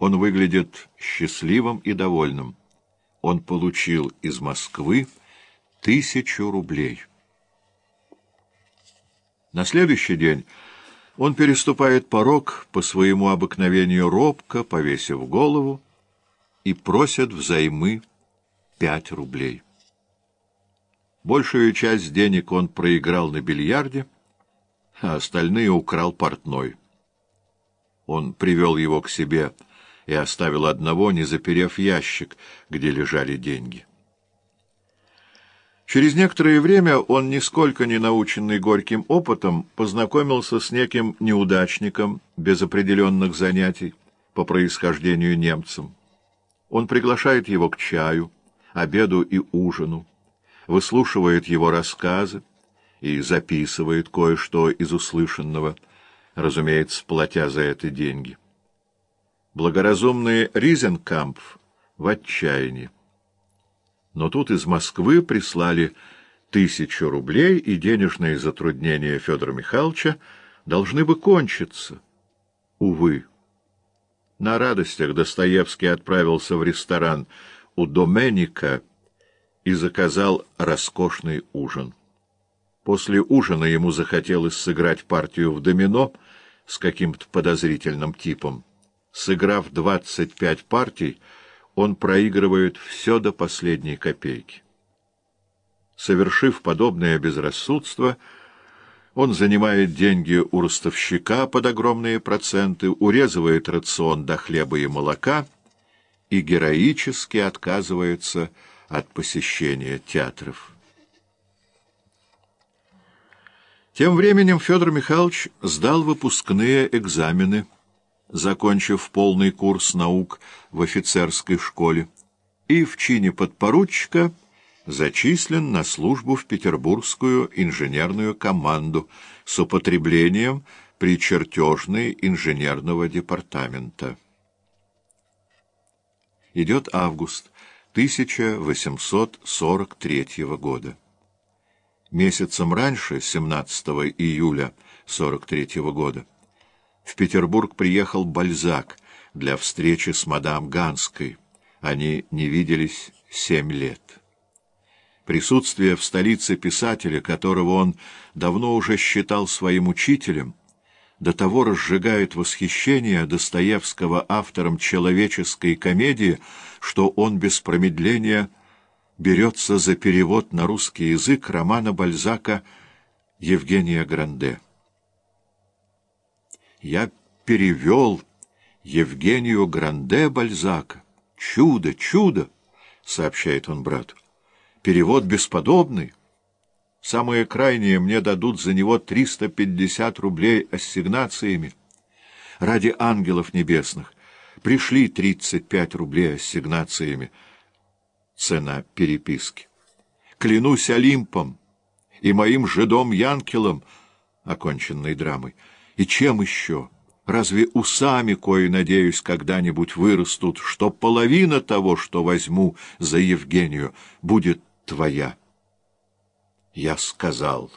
он выглядит счастливым и довольным. Он получил из Москвы 1000 рублей. На следующий день он переступает порог по своему обыкновению робко, повесив голову, и просит взаймы 5 рублей. Большую часть денег он проиграл на бильярде, а остальные украл портной. Он привел его к себе и оставил одного, не заперев ящик, где лежали деньги. Через некоторое время он, нисколько не наученный горьким опытом, познакомился с неким неудачником без определенных занятий, по происхождению немцем. Он приглашает его к чаю, обеду и ужину, выслушивает его рассказы и записывает кое-что из услышанного, разумеется, платя за это деньги. Благоразумный Ризенкампф в отчаянии. Но тут из Москвы прислали 1000 рублей, и денежные затруднения Федора Михайловича должны бы кончиться. Увы. На радостях Достоевский отправился в ресторан у Доменика и заказал роскошный ужин. После ужина ему захотелось сыграть партию в домино с каким-то подозрительным типом. Сыграв 25 партий, он проигрывает все до последней копейки. Совершив подобное безрассудство, он занимает деньги у ростовщика под огромные проценты, урезывает рацион до хлеба и молока и героически отказывается от посещения театров. Тем временем Федор Михайлович сдал выпускные экзамены, закончив полный курс наук в офицерской школе, и в чине подпоручика зачислен на службу в Петербургскую инженерную команду с употреблением при чертежной инженерного департамента. Идет август 1843 года. Месяцем раньше, 17 июля 43 года, в Петербург приехал Бальзак для встречи с мадам Ганской. Они не виделись 7 лет. Присутствие в столице писателя, которого он давно уже считал своим учителем, до того разжигает восхищение Достоевского автором человеческой комедии, что он без промедления берется за перевод на русский язык романа Бальзака «Евгения Гранде». «Я перевел Евгению Гранде Бальзака. Чудо, чудо!» — сообщает он брату. «Перевод бесподобный. Самое крайнее, мне дадут за него 350 рублей ассигнациями. Ради ангелов небесных пришли 35 рублей ассигнациями. Цена переписки. Клянусь Олимпом и моим жидом Янкелом, оконченной драмой. И чем еще? Разве усами, кои, надеюсь, когда-нибудь вырастут, что половина того, что возьму за Евгению, будет твоя?» Я сказал.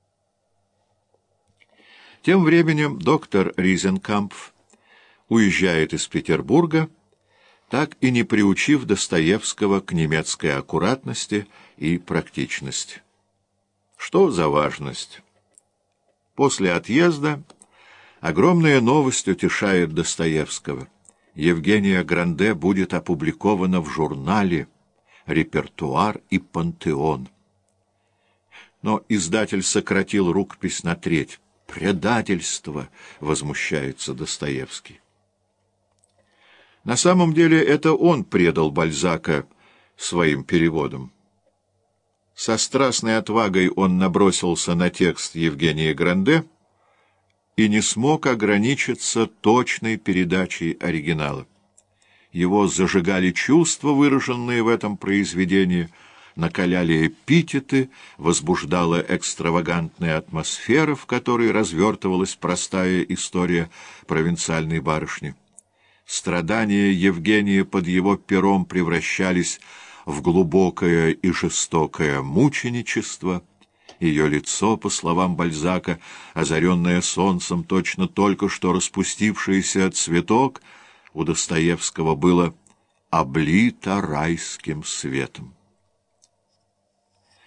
Тем временем доктор Ризенкампф уезжает из Петербурга, так и не приучив Достоевского к немецкой аккуратности и практичности. Что за важность? После отъезда огромная новость утешает Достоевского. Евгения Гранде будет опубликована в журнале «Репертуар и Пантеон». Но издатель сократил рукопись на треть. «Предательство!» — возмущается Достоевский. На самом деле это он предал Бальзака своим переводом. Со страстной отвагой он набросился на текст Евгения Гранде и не смог ограничиться точной передачей оригинала. Его зажигали чувства, выраженные в этом произведении, накаляли эпитеты, возбуждала экстравагантная атмосфера, в которой развертывалась простая история провинциальной барышни. Страдания Евгения под его пером превращались в глубокое и жестокое мученичество. Ее лицо, по словам Бальзака, озаренное солнцем, точно только что распустившийся цветок, у Достоевского было облито райским светом.